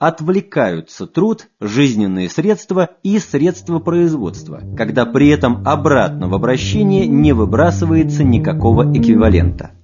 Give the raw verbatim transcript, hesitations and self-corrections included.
отвлекаются труд, жизненные средства и средства производства, когда при этом обратно в обращение не выбрасывается никакого эквивалента.